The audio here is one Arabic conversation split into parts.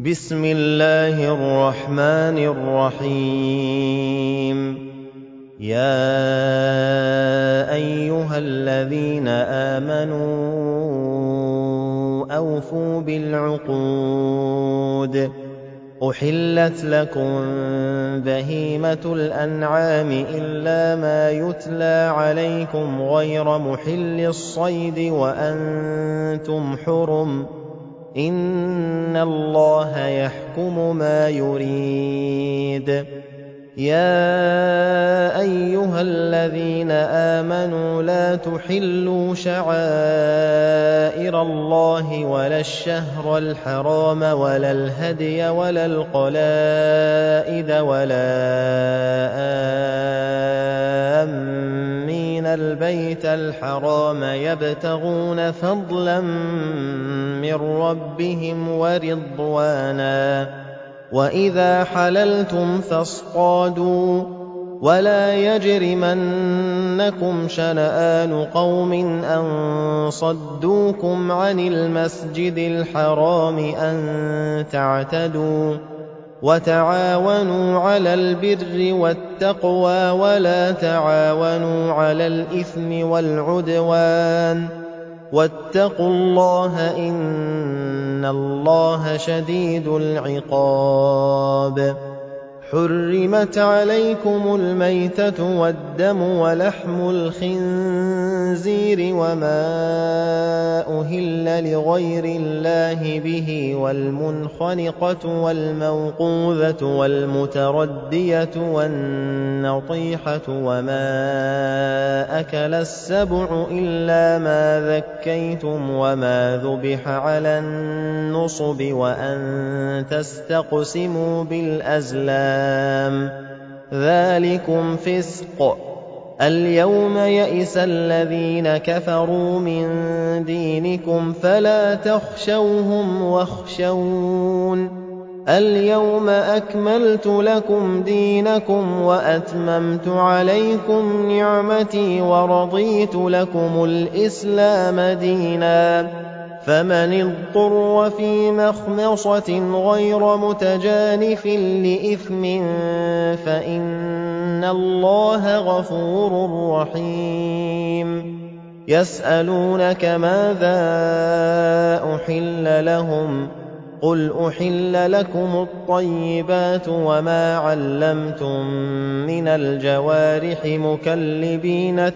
بسم الله الرحمن الرحيم يا أيها الذين آمنوا أوفوا بالعقود أحلت لكم بهيمة الأنعام إلا ما يتلى عليكم غير محل الصيد وأنتم حرم إن الله يحكم ما يريد يا أيها الذين آمنوا لا تحلوا شعائر الله ولا الشهر الحرام ولا الهدي ولا القلائد ولا آمين البيت الحرام يبتغون فضلا من ربهم ورضوانا وإذا حللتم فاصطادوا ولا يجرمنكم شنآن قوم أن صدوكم عن المسجد الحرام أن تعتدوا وتعاونوا على البر والتقوى ولا تعاونوا على الإثم والعدوان واتقوا الله إن الله شديد العقاب حرمت عليكم الميتة والدم ولحم الخنزير وما أهل لغير الله به والمنخنقة والموقوذة والمتردية والنطيحة وما أكل السبع إلا ما ذكيتم وما ذبح على النصب وأن تستقسموا بالأزلام ذلكم فسق اليوم يئس الذين كفروا من دينكم فلا تخشوهم واخشون اليوم أكملت لكم دينكم وأتممت عليكم نعمتي ورضيت لكم الإسلام دينا فمن اضطر في مخمصة غير متجانف لإثم فإن الله غفور رحيم يسألونك ماذا أحل لهم قل أحل لكم الطيبات وما علمتم من الجوارح مكلبين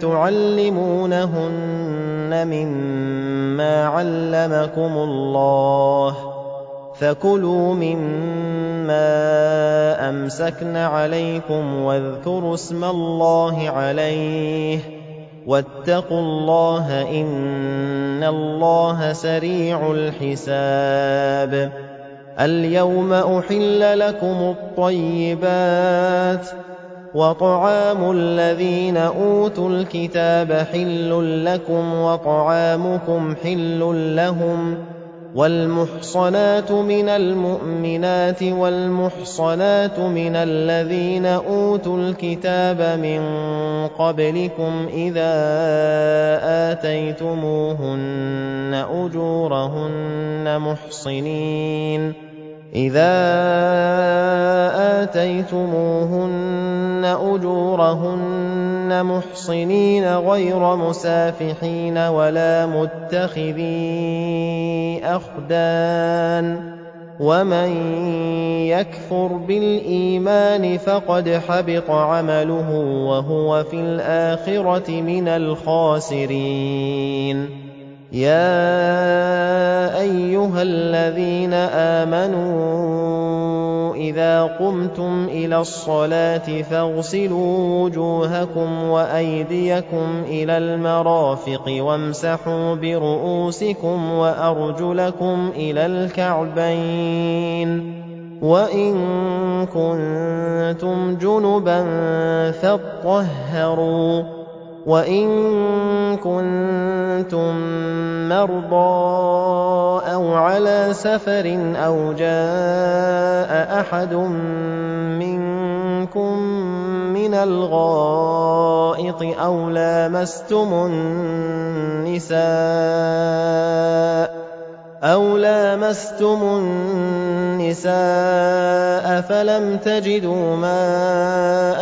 تعلمونهن مما علمكم الله فكلوا مما أمسكن عليكم واذكروا اسم الله عليه واتقوا الله إن الله سريع الحساب اليوم أحل لكم الطيبات وطعام الذين أوتوا الكتاب حل لكم وطعامكم حل لهم والمحصنات من المؤمنات والمحصنات من الذين أوتوا الكتاب من قبلكم إذا آتيتموهن أجورهن محصنين غير مسافحين ولا متخذي أخدان ومن يكفر بالإيمان فقد حبط عمله وهو في الآخرة من الخاسرين يا أيها الذين آمنوا إذا قمتم إلى الصلاة فاغسلوا وجوهكم وأيديكم إلى المرافق وامسحوا برؤوسكم وأرجلكم إلى الكعبين وإن كنتم جنبا فاطهروا وإن كنتم مرضى أو على سفر أو جاء أحد منكم من الغائط أو لامستم النساء أَوْ لَامَسْتُمُ النِّسَاءَ فَلَمْ تَجِدُوا مَاءً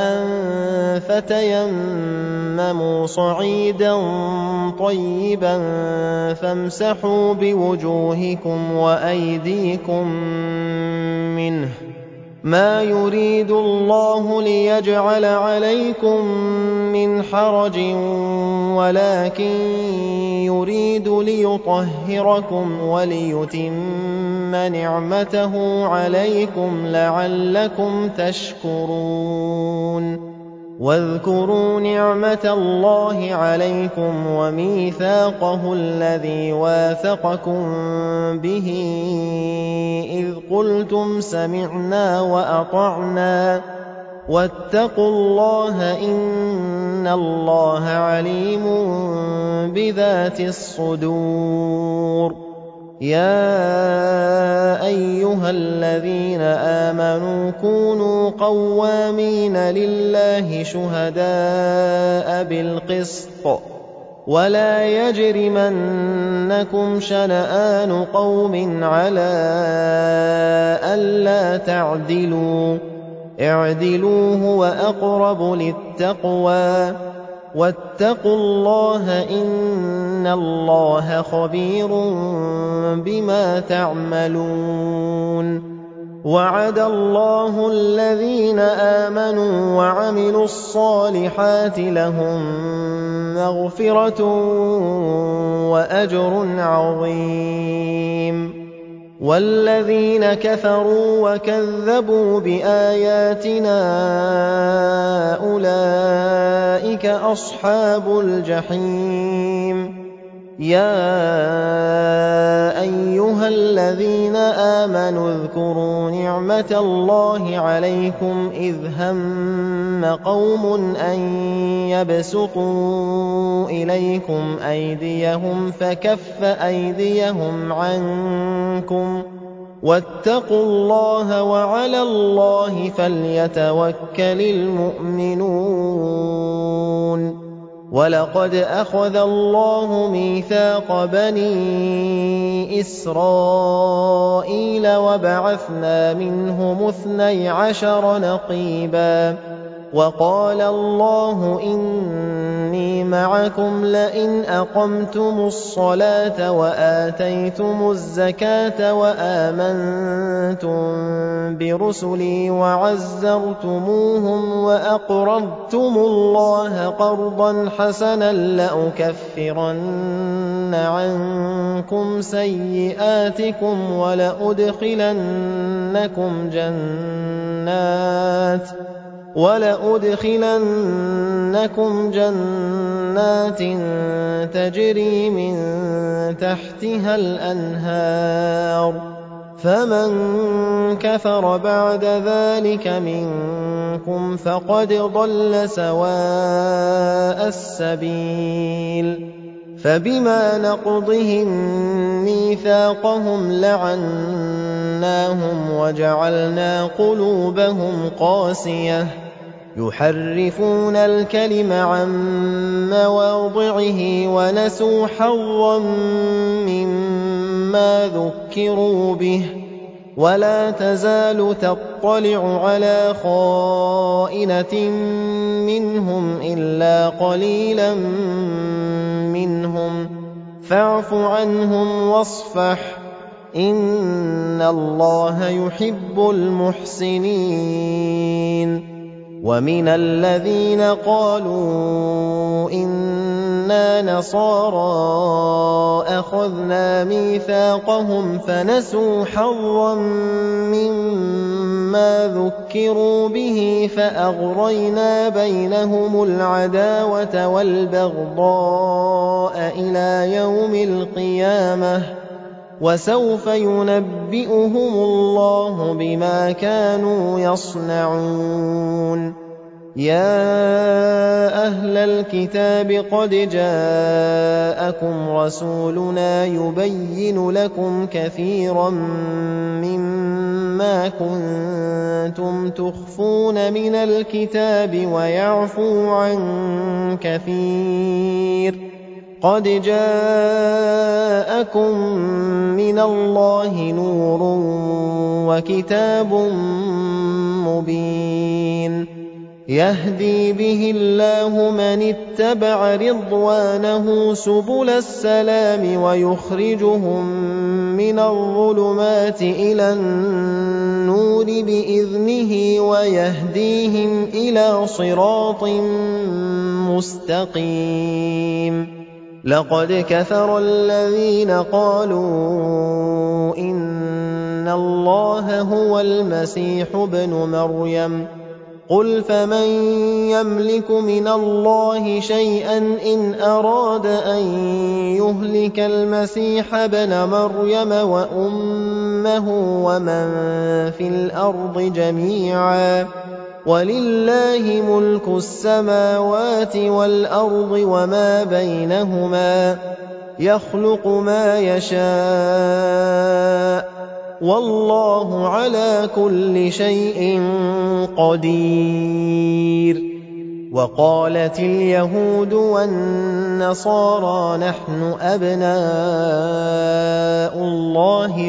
فَتَيَمَّمُوا صَعِيدًا طَيِّبًا فَامْسَحُوا بِوُجُوهِكُمْ وَأَيْدِيكُم مِّنْهُ ۚ مَا يُرِيدُ اللَّهُ لِيَجْعَلَ عَلَيْكُم مِّنْ حَرَجٍ وَلَٰكِن يُرِيدُ لِيُطَهِّرَكُمْ وَلِيُتِمَّ نِعْمَتَهُ عَلَيْكُمْ لَعَلَّكُمْ تَشْكُرُونَ وَاذْكُرُوا نِعْمَةَ اللَّهِ عَلَيْكُمْ وَمِيثَاقَهُ الَّذِي وَاثَقَكُم بِهِ إِذْ قُلْتُمْ سَمِعْنَا وَأَطَعْنَا ۖ وَاتَّقُوا اللَّهَ ۚ إِنَّ اللَّهَ عَلِيمٌ بِذَاتِ الصُّدُورِ يَا أَيُّهَا الَّذِينَ آمَنُوا كُونُوا قَوَّامِينَ لِلَّهِ شُهَدَاءَ بِالْقِسْطِ ۖ وَلَا يَجْرِمَنَّكُمْ شَنَآنُ قَوْمٍ عَلَىٰ أَلَّا تَعْدِلُوا ۚ اعْدِلُوا هُوَ أَقْرَبُ لِلتَّقْوَىٰ ۖ وَاتَّقُوا اللَّهَ ۚ إِنَّ اللَّهَ خَبِيرٌ بِمَا تَعْمَلُونَ وَعَدَ اللَّهُ الَّذِينَ آمَنُوا وَعَمِلُوا الصَّالِحَاتِ لَهُم مَّغْفِرَةٌ وَأَجْرٌ عَظِيمٌ وَالَّذِينَ كَفَرُوا وَكَذَّبُوا بِآيَاتِنَا أُولَٰئِكَ أَصْحَابُ الْجَحِيمِ يَا أَيُّهَا الَّذِينَ آمَنُوا اذْكُرُوا نِعْمَةَ اللَّهِ عَلَيْكُمْ إِذْ هَمَّ قَوْمٌ أَن يَبْسُطُوا إِلَيْكُمْ أَيْدِيَهُمْ فَكَفَّ أَيْدِيَهُمْ عَنكُمْ ۖ وَاتَّقُوا اللَّهَ ۚ وَعَلَى اللَّهِ فَلْيَتَوَكَّلِ الْمُؤْمِنُونَ وَلَقَدْ أَخَذَ اللَّهُ مِيثَاقَ بَنِي إِسْرَائِيلَ وَبَعَثْنَا مِنْهُمُ 12 نَقِيبًا ۖ وَقَالَ اللَّهُ إِنِّي مَعَكُمْ ۖ لَئِنْ أَقَمْتُمُ الصَّلَاةَ وَآتَيْتُمُ الزَّكَاةَ وَآمَنتُم بِرُسُلِي وَعَزَّرْتُمُوهُمْ وَأَقْرَضْتُمُ اللَّهَ قَرْضًا حَسَنًا لَّأُكَفِّرَنَّ عَنكُمْ سَيِّئَاتِكُمْ وَلَأُدْخِلَنَّكُمْ جَنَّاتٍ تَجْرِي مِن تَحْتِهَا الْأَنْهَارُ ۚ فَمَن كَفَرَ بَعْدَ ذَٰلِكَ مِنكُمْ فَقَدْ ضَلَّ سَوَاءَ السَّبِيلِ فَبِمَا نَقْضِهِم مِّيثَاقَهُمْ لَعَنَّاهُمْ وَجَعَلْنَا قُلُوبَهُمْ قَاسِيَةً يُحَرِّفُونَ الْكَلِمَ عَن مَّوَاضِعِهِ وَنَسُوا حَظًّا مِّمَّا ذُكِّرُوا بِهِ ۚ وَلَا تَزَالُ تَطَّلِعُ عَلَىٰ خَائِنَةٍ مِّنْهُمْ إِلَّا قَلِيلًا مِّنْهُمْ ۖ فَاعْفُ عَنْهُمْ وَاصْفَحْ ۚ إِنَّ اللَّهَ يُحِبُّ الْمُحْسِنِينَ وَمِنَ الَّذِينَ قَالُوا إِنَّا نَصَارَىٰ أَخَذْنَا مِيثَاقَهُمْ فَنَسُوا حَظًّا مِّمَّا ذُكِّرُوا بِهِ فَأَغْرَيْنَا بَيْنَهُمُ الْعَدَاوَةَ وَالْبَغْضَاءَ إِلَىٰ يَوْمِ الْقِيَامَةِ ۚ وَسَوْفَ يُنَبِّئُهُمُ اللَّهُ بِمَا كَانُوا يَصْنَعُونَ يَا أَهْلَ الْكِتَابِ قَدْ جَاءَكُمْ رَسُولُنَا يُبَيِّنُ لَكُمْ كَثِيرًا مِّمَّا كُنتُمْ تُخْفُونَ مِنَ الْكِتَابِ وَيَعْفُو عَن كَثِيرٍ قَدْ جَاءَكُم مِّنَ اللَّهِ نُورٌ وَكِتَابٌ مُّبِينٌ يَهْدِي بِهِ اللَّهُ مَنِ اتَّبَعَ رِضْوَانَهُ سُبُلَ السَّلَامِ وَيُخْرِجُهُم مِّنَ الظُّلُمَاتِ إِلَى النُّورِ بِإِذْنِهِ وَيَهْدِيهِمْ إِلَىٰ صِرَاطٍ مُّسْتَقِيمٍ لَقَدْ كَفَرَ الَّذِينَ قَالُوا إِنَّ اللَّهَ هُوَ الْمَسِيحُ ابْنُ مَرْيَمَ قُلْ فَمَن يَمْلِكُ مِنَ اللَّهِ شَيْئًا إِنْ أَرَادَ أَن يُهْلِكَ الْمَسِيحَ ابْنَ مَرْيَمَ وَأُمَّهُ وَمَن فِي الْأَرْضِ جَمِيعًا ۗ وَلِلَّهِ مُلْكُ السَّمَاوَاتِ وَالْأَرْضِ وَمَا بَيْنَهُمَا ۚ يَخْلُقُ مَا يَشَاءُ ۚ وَاللَّهُ عَلَىٰ كُلِّ شَيْءٍ قَدِيرٌ وَقَالَتِ الْيَهُودُ وَالنَّصَارَىٰ نَحْنُ أَبْنَاءُ اللَّهِ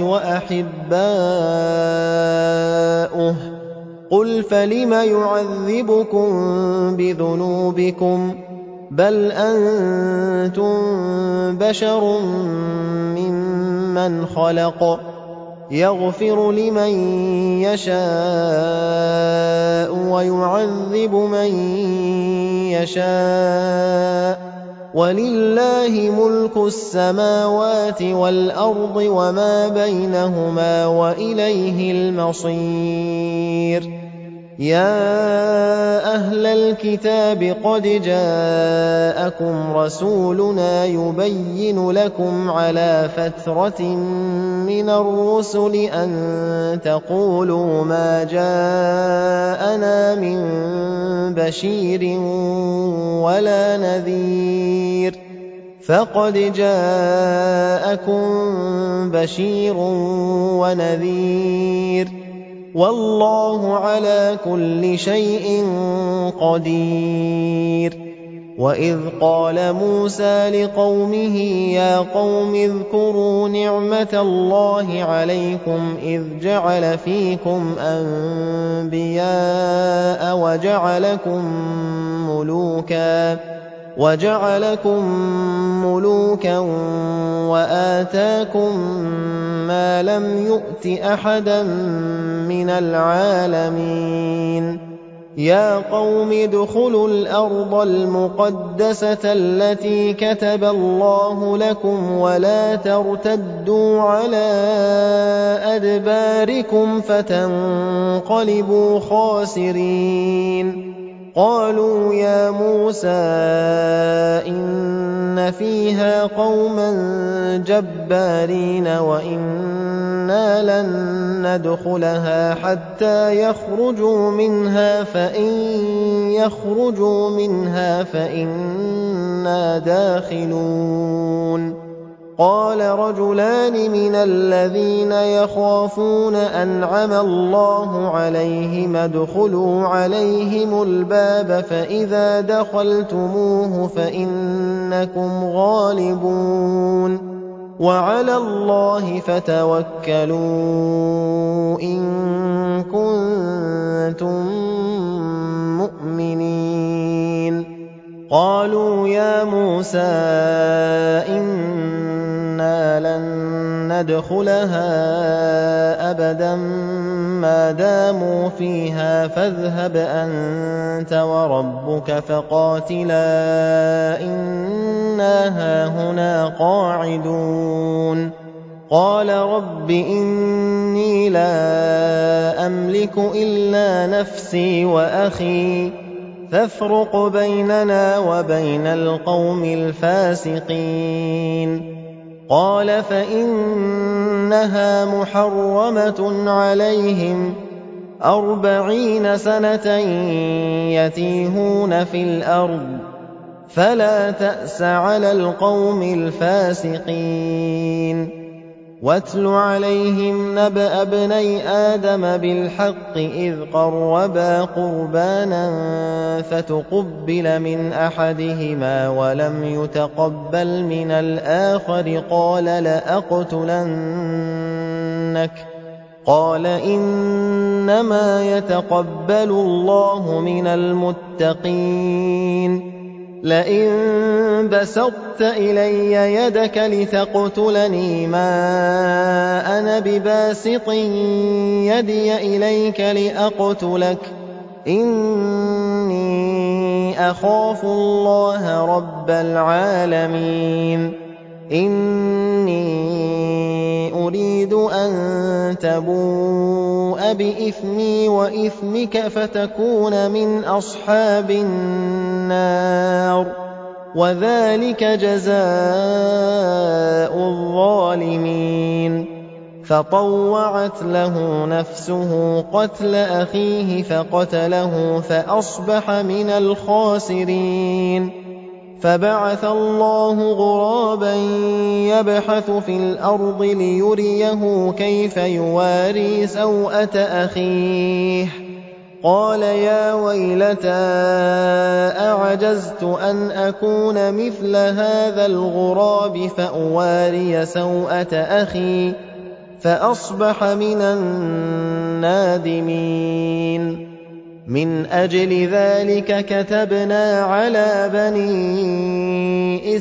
وَأَحِبَّاؤُهُ ۚ قُلْ فَلِمَ يُعَذِّبُكُم بِذُنُوبِكُم ۖ بَلْ أَنتُم بَشَرٌ مِّمَّنْ خَلَقَ ۚ يَغْفِرُ لِمَن يَشَاءُ وَيُعَذِّبُ مَن يَشَاءُ ۚ وَلِلَّهِ مُلْكُ السَّمَاوَاتِ وَالْأَرْضِ وَمَا بَيْنَهُمَا ۖ وَإِلَيْهِ الْمَصِيرُ يَا أَهْلَ الْكِتَابِ قَدْ جَاءَكُمْ رَسُولُنَا يُبَيِّنُ لَكُمْ عَلَىٰ فَتْرَةٍ مِّنَ الرُّسُلِ أَن تَقُولُوا مَا جَاءَنَا مِن بَشِيرٍ وَلَا نَذِيرٍ ۖ فَقَدْ جَاءَكُم بَشِيرٌ وَنَذِيرٌ ۗ وَاللَّهُ عَلَىٰ كُلِّ شَيْءٍ قَدِيرٌ وَإِذْ قَالَ مُوسَىٰ لِقَوْمِهِ يَا قَوْمِ اذْكُرُوا نِعْمَةَ اللَّهِ عَلَيْكُمْ إِذْ جَعَلَ فِيكُمْ أَنبِيَاءَ وَجَعَلَكُم مُّلُوكًا وَآتَاكُم مَّا لَمْ يُؤْتِ أَحَدًا مِّنَ الْعَالَمِينَ يَا قَوْمِ ادْخُلُوا الْأَرْضَ الْمُقَدَّسَةَ الَّتِي كَتَبَ اللَّهُ لَكُمْ وَلَا تَرْتَدُّوا عَلَىٰ أَدْبَارِكُمْ فَتَنقَلِبُوا خَاسِرِينَ قَالُوا يَا مُوسَىٰ إِنَّ فِيهَا قَوْمًا جَبَّارِينَ وَإِنَّا لَن نَّدْخُلَهَا حَتَّىٰ يَخْرُجُوا مِنْهَا فَإِن يَخْرُجُوا مِنْهَا فَإِنَّا دَاخِلُونَ قَالَ رَجُلَانِ مِنَ الَّذِينَ يَخَافُونَ أَنْعَمَ اللَّهُ عَلَيْهِمُ ادْخُلُوا عَلَيْهِمُ الْبَابَ فَإِذَا دَخَلْتُمُوهُ فَإِنَّكُمْ غَالِبُونَ وَعَلَى اللَّهِ فَتَوَكَّلُوا إِن كُنتُم مُّؤْمِنِينَ قَالُوا يَا مُوسَىٰ إِنَّا لَن نَّدْخُلَهَا أَبَدًا مَّا دَامُوا فِيهَا فاذْهَبْ أَنتَ وَرَبُّكَ فَقَاتِلَا إِنَّا هَاهُنَا قَاعِدُونَ قَالَ رَبِّ إِنِّي لَا أَمْلِكُ إِلَّا نَفْسِي وَأَخِي فَافْرُقْ بَيْنَنَا وَبَيْنَ الْقَوْمِ الْفَاسِقِينَ قَالَ فَإِنَّهَا مُحَرَّمَةٌ عَلَيْهِمْ 40 سَنَةً يَتِيهُونَ فِي الْأَرْضِ فَلَا تَأْسَ عَلَى الْقَوْمِ الْفَاسِقِينَ واتل عليهم نبأ ابني آدم بالحق إذ قربا قربانا فتقبل من أحدهما ولم يتقبل من الآخر قال لأقتلنك قال إنما يتقبل الله من المتقين لئن بسطت إلي يدك لتقتلني ما أنا بباسط يدي إليك لأقتلك إني أخاف الله رب العالمين إني أريد أن تبوء بإثمي وإثمك فتكون من أصحاب النار وذلك جزاء الظالمين فطوعت له نفسه قتل أخيه فقتله فأصبح من الخاسرين فبعث الله غرابا يبحث في الأرض ليريه كيف يواري سوءة أخيه قال يا ويلتى أعجزت أن أكون مثل هذا الغراب فأواري سوءة أخي فأصبح من النادمين من أجل ذلك كتبنا على بني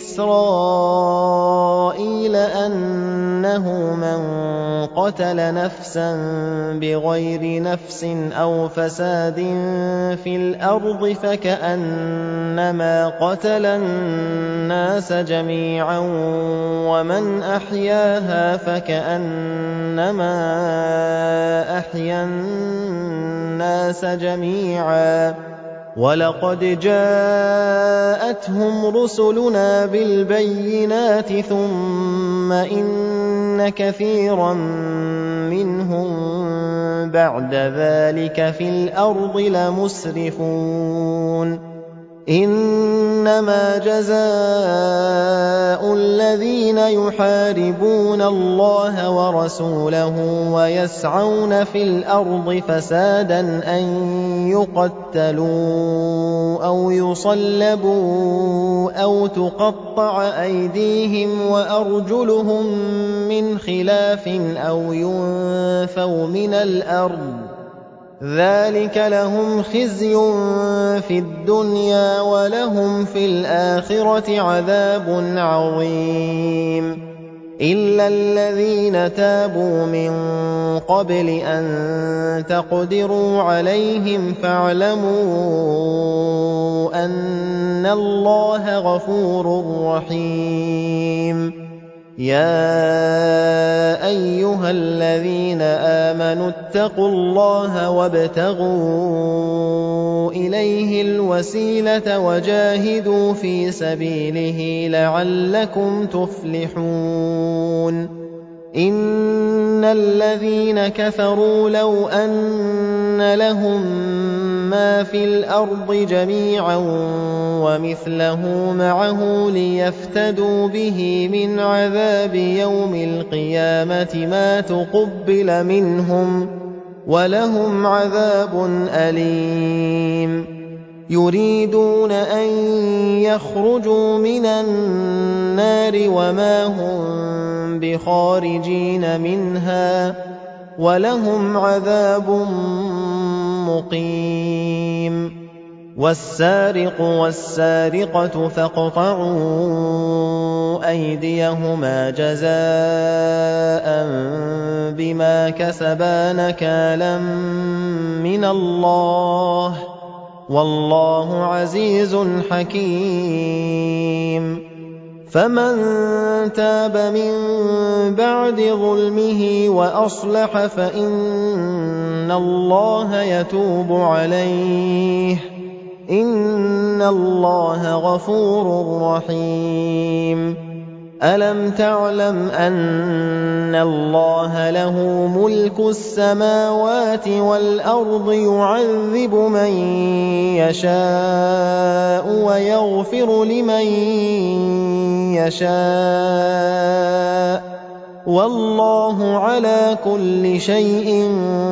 إسرائيل أنه من قتل نفسا بغير نفس أو فساد في الأرض فكأنما قتل الناس جميعا ومن أحياها فكأنما أحيا الناس جميعا ولقد جاءتهم رسلنا بالبينات ثم إن كثيرا منهم بعد ذلك في الأرض لمسرفون إنما جزاء الذين يحاربون الله ورسوله ويسعون في الأرض فسادا أن يقتلوا أو يصلبوا أو تقطع أيديهم وأرجلهم من خلاف أو ينفوا من الأرض ذلك لهم خزي في الدنيا ولهم في الآخرة عذاب عظيم إلا الذين تابوا من قبل أن تقدروا عليهم فاعلموا أن الله غفور رحيم يا أيها الذين آمنوا اتقوا الله وابتغوا إليه الوسيلة وجاهدوا في سبيله لعلكم تفلحون إن الذين كفروا لو أن لهم ما في الأرض جميعا ومثله معه ليفتدوا به من عذاب يوم القيامة ما تقبل منهم ولهم عذاب أليم يريدون أن يخرجوا من النار وما هم بخارجين منها ولهم عذاب مقيم والسارق والسارقة فاقطعوا أيديهما جزاء بما كسبا نكالا من الله والله عزيز حكيم فمن تاب من بعد ظلمه وأصلح فإن الله يتوب عليه إن الله غفور رحيم ألم تعلم أن الله له ملك السماوات والأرض يعذب من يشاء ويغفر لمن يشاء وَاللَّهُ عَلَىٰ كُلِّ شَيْءٍ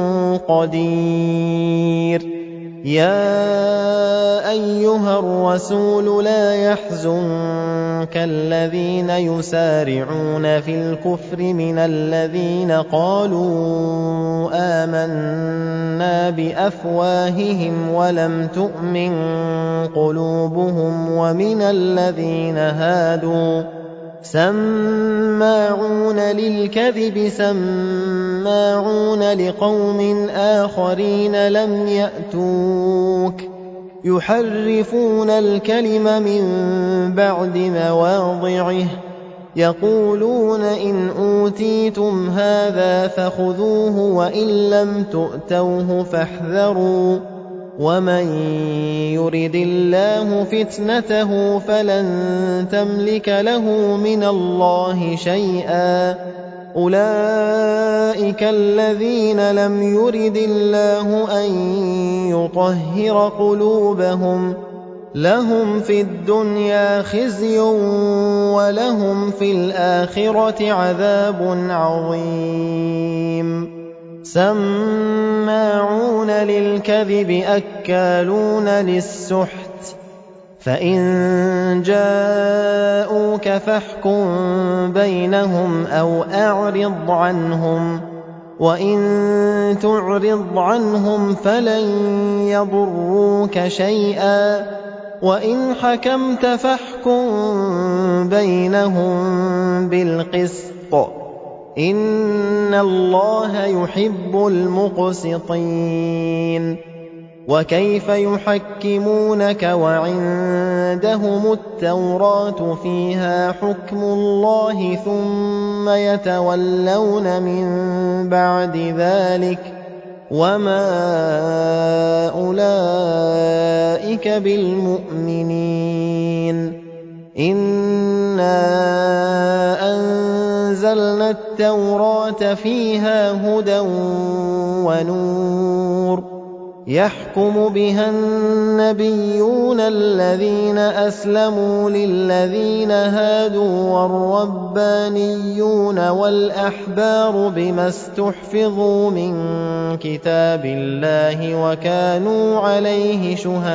قَدِيرٌ يَا أَيُّهَا الرَّسُولُ لَا يَحْزُنكَ الَّذِينَ يُسَارِعُونَ فِي الْكُفْرِ مِنَ الَّذِينَ قَالُوا آمَنَّا بِأَفْوَاهِهِمْ وَلَمْ تُؤْمِن قُلُوبُهُمْ وَمِنَ الَّذِينَ هَادُوا سَمَّاعُونَ لِلْكَذِبِ سَمَّاعُونَ لِقَوْمٍ آخَرِينَ لَمْ يَأْتُوكَ يُحَرِّفُونَ الْكَلِمَ مِن بَعْدِ مَوَاضِعِهِ يَقُولُونَ إِنْ أُوتِيتُمْ هَٰذَا فَخُذُوهُ وَإِن لَّمْ تُؤْتَوْهُ فاحْذَرُوا وَمَن يُرِدِ اللَّهُ فِتْنَتَهُ فَلَن تَمْلِكَ لَهُ مِنَ اللَّهِ شَيْئًا أُولَٰئِكَ الَّذِينَ لَمْ يُرِدِ اللَّهُ أَن يُطَهِّرَ قُلُوبَهُمْ لَهُمْ فِي الدُّنْيَا خِزْيٌ وَلَهُمْ فِي الْآخِرَةِ عَذَابٌ عَظِيمٌ سَمَّاعُونَ لِلْكَذِبِ أَكَّالُونَ لِلسُّحْتِ فَإِن جَاءُوكَ فَاحْكُم بَيْنَهُمْ أَوْ أَعْرِضْ عَنْهُمْ وَإِن تُعْرِضْ عَنْهُمْ فَلَن يَضُرُّوكَ شَيْئًا وَإِنْ حَكَمْتَ فَاحْكُم بَيْنَهُم بِالْقِسْطِ إِنَّ اللَّهَ يُحِبُّ الْمُقْسِطِينَ وَكَيْفَ يُحَكِّمُونَكَ وَعِندَهُمُ التَّوْرَاةُ فِيهَا حُكْمُ اللَّهِ ثُمَّ يَتَوَلَّوْنَ مِن بَعْدِ ذَلِكَ وَمَا أُولَٰئِكَ بِالْمُؤْمِنِينَ إِنَّا أَنزَلْنَا التَّوْرَاةَ فِيهَا هُدًى وَنُورٌ يَحْكُمُ بِهَا النَّبِيُّونَ الَّذِينَ أَسْلَمُوا لِلَّذِينَ هَادُوا وَالرَّبَّانِيُّونَ وَالْأَحْبَارُ بِمَا اسْتُحْفِظُوا مِن كِتَابِ اللَّهِ وَكَانُوا عَلَيْهِ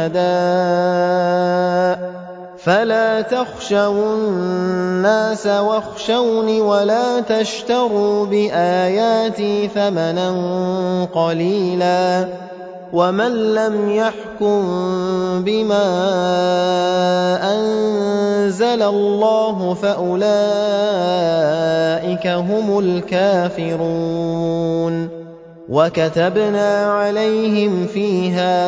شُهَدَاءَ فَلَا تَخْشَوُا النَّاسَ وَاخْشَوْنِ وَلَا تَشْتَرُوا بِآيَاتِي ثَمَنًا قَلِيلًا وَمَن لَّمْ يَحْكُم بِمَا أَنزَلَ اللَّهُ فَأُولَٰئِكَ هُمُ الْكَافِرُونَ وَكَتَبْنَا عَلَيْهِمْ فِيهَا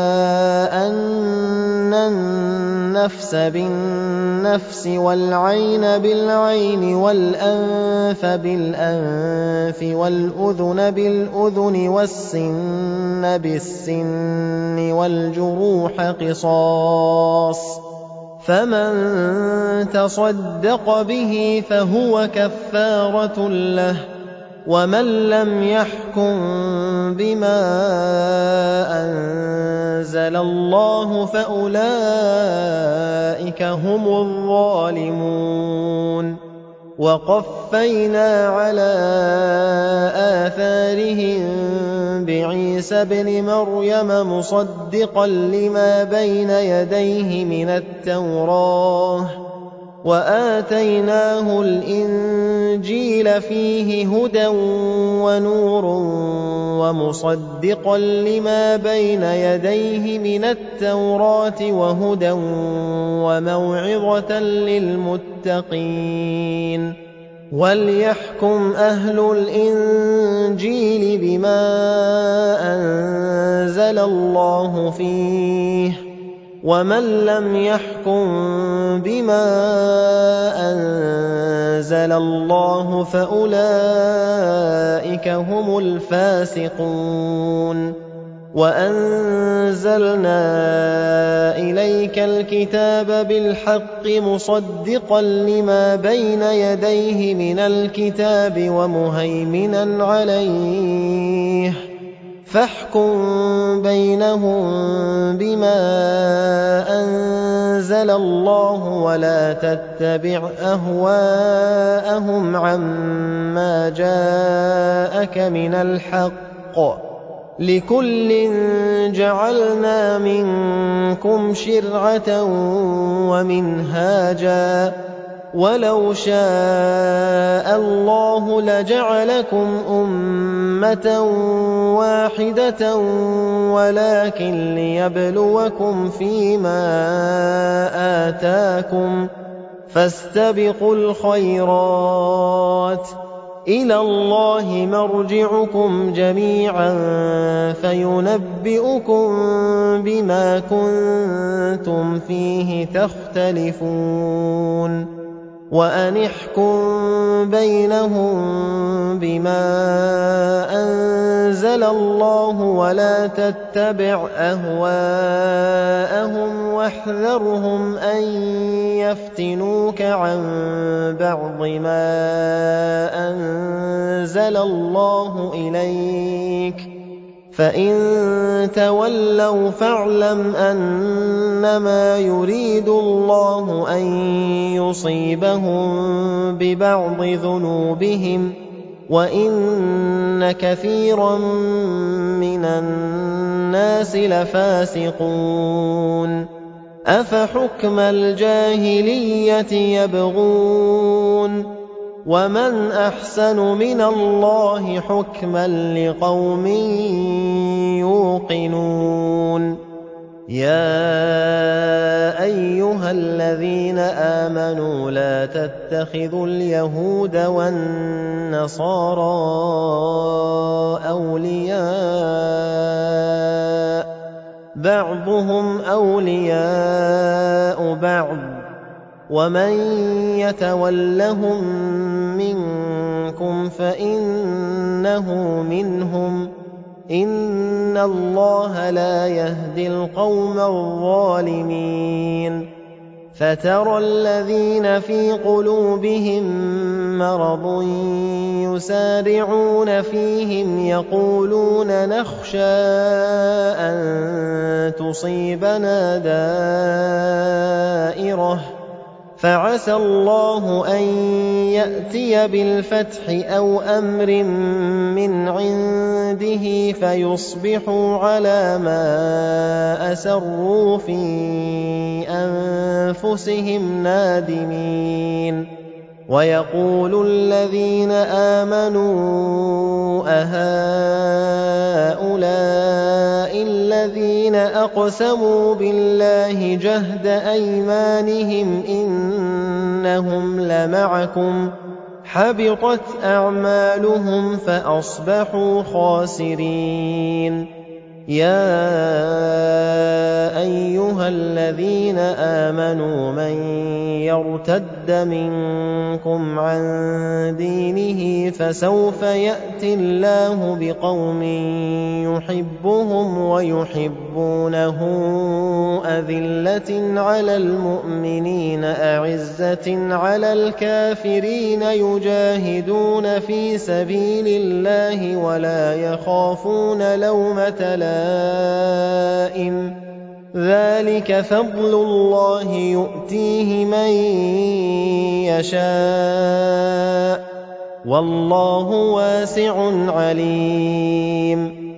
أَنَّ النَّفْسَ بِالنَّفْسِ وَالْعَيْنَ بِالْعَيْنِ وَالْأَنفَ بِالْأَنفِ وَالْأُذُنَ بِالْأُذُنِ وَالسِّنَّ بِالسِّنِّ وَالْجُرُوحَ قِصَاصٌ فَمَن تَصَدَّقَ بِهِ فَهُوَ كَفَّارَةٌ لَّهُ وَمَن لَّمْ يَحْكُم بِمَا أَنزَلَ اللَّهُ فَأُولَٰئِكَ هُمُ الظَّالِمُونَ وَقَفَّيْنَا عَلَىٰ آثَارِهِم بِعِيسَى ابْنِ مَرْيَمَ مُصَدِّقًا لِّمَا بَيْنَ يَدَيْهِ مِنَ التَّوْرَاةِ وَآتَيْنَاهُ الْإِنجِيلَ فِيهِ هُدًى وَنُورٌ وَمُصَدِّقًا لِّمَا بَيْنَ يَدَيْهِ مِنَ التَّوْرَاةِ وَهُدًى وَمَوْعِظَةً لِّلْمُتَّقِينَ وَلْيَحْكُمْ أَهْلُ الْإِنجِيلِ بِمَا أَنزَلَ اللَّهُ فِيهِ وَمَن لَّمْ يَحْكُم بِمَا أَنزَلَ اللَّهُ فَأُولَٰئِكَ هُمُ الْفَاسِقُونَ وَأَنزَلْنَا إِلَيْكَ الْكِتَابَ بِالْحَقِّ مُصَدِّقًا لِّمَا بَيْنَ يَدَيْهِ مِنَ الْكِتَابِ وَمُهَيْمِنًا عَلَيْهِ فاحكم بينهم بما أنزل الله ولا تتبع أهواءهم عما جاءك من الحق، لكل جعلنا منكم شرعة ومنهاجا، ولو شاء الله لجعلكم أمة واحدة ولكن ليبلوكم فيما آتاكم، فاستبقوا الخيرات، إلى الله مرجعكم جميعا فينبئكم بما كنتم فيه تختلفون. وأن احكم بينهم بما أنزل الله ولا تتبع أهواءهم واحذرهم أن يفتنوك عن بعض ما أنزل الله إليك، فإن تولوا فاعلم أنما يريد الله أن يصيبهم ببعض ذنوبهم، وإن كثيرا من الناس لفاسقون. أفحكم الجاهلية يبغون ومن أحسن من الله حكما لقوم يوقنون. يا أيها الذين آمنوا لا تتخذوا اليهود والنصارى أولياء، بعضهم أولياء بعض، ومن يتولهم منكم فإنه منهم، إن الله لا يهدي القوم الظالمين. فترى الذين في قلوبهم مرض يسارعون فيهم يقولون نخشى أن تصيبنا دائرة، فعسى الله أن يأتي بالفتح أو أمر من عنده فيصبحوا على ما أسروا في أنفسهم نادمين. ويقول الذين آمنوا أهؤلاء الذين أقسموا بالله جهد أيمانهم إنهم لمعكم، حبطت أعمالهم فأصبحوا خاسرين. يا أيها الذين آمنوا من يرتد منكم عن دينه فسوف يأتي الله بقوم يحبهم ويحبونه أذلة على المؤمنين أعزة على الكافرين يجاهدون في سبيل الله ولا يخافون لومة لائم، ذلك فضل الله يؤتيه من يشاء والله واسع عليم.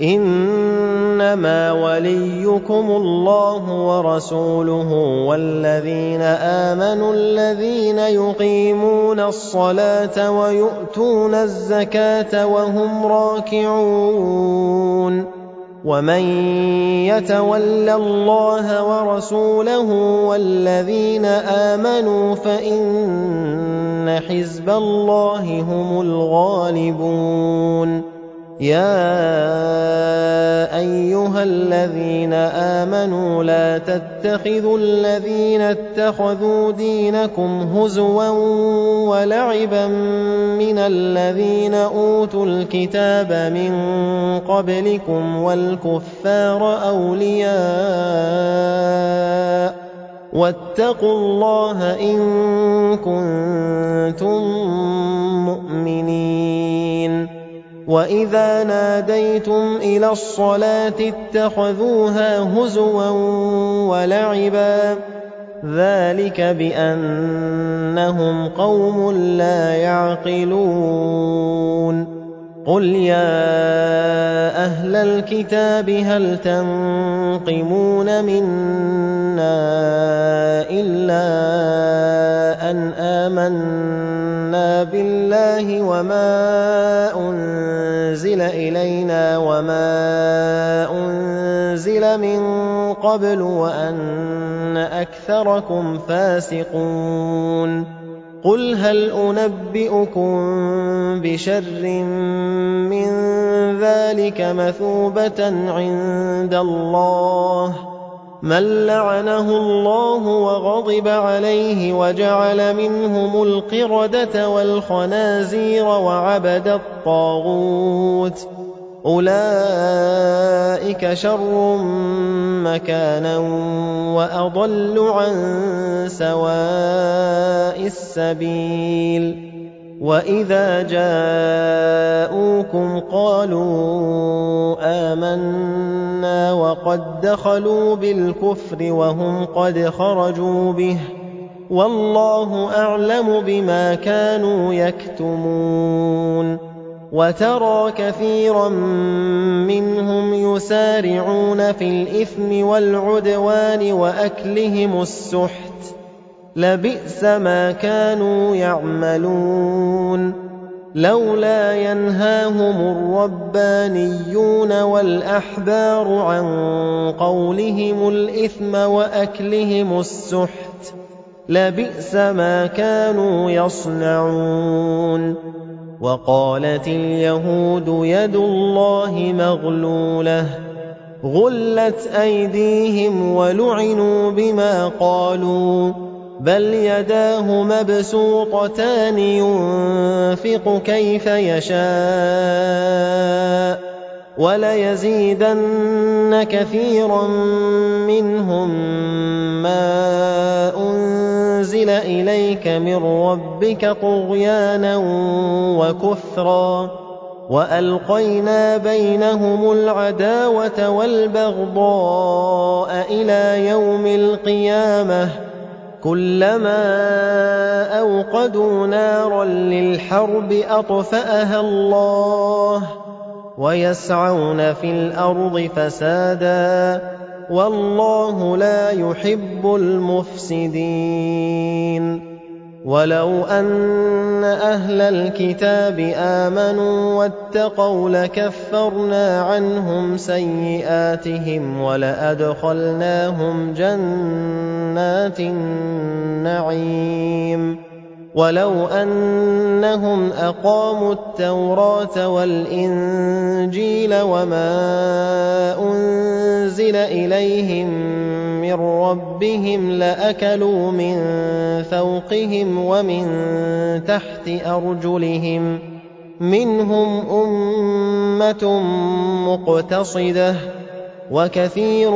إنما وليكم الله ورسوله والذين آمنوا الذين يقيمون الصلاة ويؤتون الزكاة وهم راكعون. ومن يتول الله ورسوله والذين آمنوا فإن حزب الله هم الغالبون. يا أيها الذين آمنوا لا تتخذوا الذين اتخذوا دينكم هزوا ولعبا من الذين أوتوا الكتاب من قبلكم والكفار أولياء، واتقوا الله إن كنتم مؤمنين. وَإِذَا نَادَيْتُمْ إِلَى الصَّلَاةِ اتَّخَذُوهَا هُزُوًا وَلَعِبًا ۚ ذَٰلِكَ بِأَنَّهُمْ قَوْمٌ لَّا يَعْقِلُونَ قُلْ يَا أَهْلَ الْكِتَابِ هَلْ تَنقِمُونَ مِنَّا إِلَّا أَنْ آمَنَّا بِاللَّهِ وَمَا أُنزِلَ إِلَيْنَا وَمَا أُنزِلَ مِن قَبْلُ وَأَنَّ أَكْثَرَكُمْ فَاسِقُونَ قُلْ هَلْ أُنَبِّئُكُم بِشَرٍّ مِّن ذَٰلِكَ مَثُوبَةً عِندَ اللَّهِ ۚ مَن لَّعَنَهُ اللَّهُ وَغَضِبَ عَلَيْهِ وَجَعَلَ مِنْهُمُ الْقِرَدَةَ وَالْخَنَازِيرَ وَعَبَدَ الطَّاغُوتَ ۚ أُولَٰئِكَ شَرٌّ مَّكَانًا وَأَضَلُّ عَن سَوَاءِ السَّبِيلِ وَإِذَا جَاءُوكُمْ قَالُوا آمَنَّا وَقَد دَّخَلُوا بِالْكُفْرِ وَهُمْ قَدْ خَرَجُوا بِهِ ۚ وَاللَّهُ أَعْلَمُ بِمَا كَانُوا يَكْتُمُونَ وَتَرَىٰ كَثِيرًا مِّنْهُمْ يُسَارِعُونَ فِي الْإِثْمِ وَالْعُدْوَانِ وَأَكْلِهِمُ السُّحْتَ ۚ لَبِئْسَ مَا كَانُوا يَعْمَلُونَ لَوْلَا يَنْهَاهُمُ الرَّبَّانِيُّونَ وَالْأَحْبَارُ عَن قَوْلِهِمُ الْإِثْمَ وَأَكْلِهِمُ السُّحْتَ ۚ لَبِئْسَ ما كانوا يصنعون وَقَالَتِ الْيَهُودُ يَدُ اللَّهِ مَغْلُولَةٌ غُلَّتْ أَيْدِيهِمْ وَلُعِنُوا بِمَا قَالُوا ۘ بَلْ يَدَاهُ مَبْسُوطَتَانِ يُنفِقُ كَيْفَ يَشَاءُ ۚ وَلَيَزِيدَنَّ كَثِيرًا مِّنْهُم مَّا أُنزِلَ إِلَيْكَ مِن رَّبِّكَ طُغْيَانًا وَكُفْرًا ۚ وَأَلْقَيْنَا بَيْنَهُمُ الْعَدَاوَةَ وَالْبَغْضَاءَ إِلَىٰ يَوْمِ الْقِيَامَةِ ۚ كُلَّمَا أَوْقَدُوا نَارًا لِّلْحَرْبِ أَطْفَأَهَا اللَّهُ ۚ وَيَسْعَوْنَ فِي الْأَرْضِ فَسَادًا ۚ وَاللَّهُ لَا يُحِبُّ الْمُفْسِدِينَ وَلَوْ أَنَّ أَهْلَ الْكِتَابِ آمَنُوا وَاتَّقَوْا لَكَفَّرْنَا عَنْهُمْ سَيِّئَاتِهِمْ وَلَأَدْخَلْنَاهُمْ جَنَّاتِ النَّعِيمِ وَلَوْ أَنَّهُمْ أَقَامُوا التَّوْرَاةَ وَالْإِنجِيلَ وَمَا أُنزِلَ إِلَيْهِم مِّن رَّبِّهِمْ لَأَكَلُوا مِن فَوْقِهِمْ وَمِن تَحْتِ أَرْجُلِهِم ۚ مِّنْهُمْ أُمَّةٌ مُّقْتَصِدَةٌ ۖ وَكَثِيرٌ